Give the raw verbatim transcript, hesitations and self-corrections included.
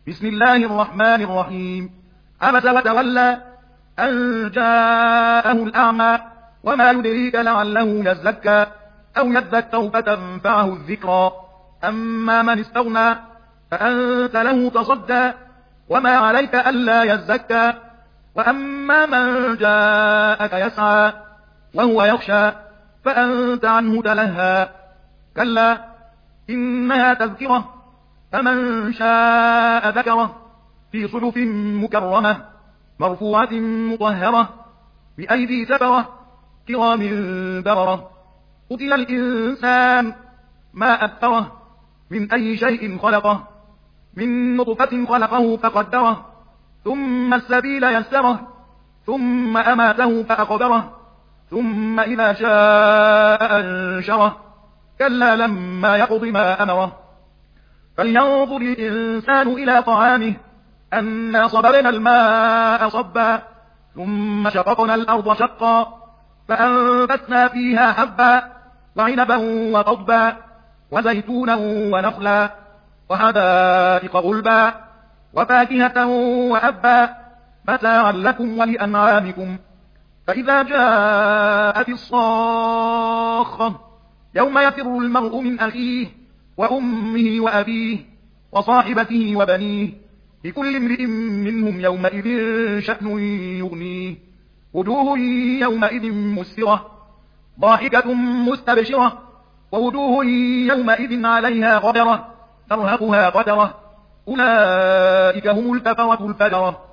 بسم الله الرحمن الرحيم. عبس وتولى أن جاءه الأعمى وما يدريك لعله يزكى أو يذكر فتنفعه الذكرى. أما من استغنى فأنت له تصدى وما عليك ألا يزكى. وأما من جاءك يسعى وهو يخشى فأنت عنه تلهى. كلا إنها تذكرة فمن شاء ذكره في صحف مكرمة مرفوعة مطهرة بأيدي سفرة كرام بررة. قتل الإنسان ما أكثره من أي شيء خلقه من نطفة خلقه فقدره ثم السبيل يسره ثم أماته فأقبره ثم إذا شاء أنشره. كلا لما يقض ما أمره. فلينظر الإنسان إلى طعامه أنا صببنا الماء صبا ثم شققنا الأرض شقا فأنبتنا فيها حبا وعنبا وقضبا وزيتونا ونخلا وحدائق غلبا وفاكهة وأبا متاعا لكم ولأنعامكم. فإذا جاءت الصاخة يوم يفر المرء من أخيه وأمه وأبيه وصاحبته وبنيه لكل امرئ منهم يومئذ شأن يغنيه. وجوه يومئذ مسفرة ضاحكة مستبشرة ووجوه يومئذ عليها غبرة ترهقها قترة. أولئك هم الكفرة الفجرة.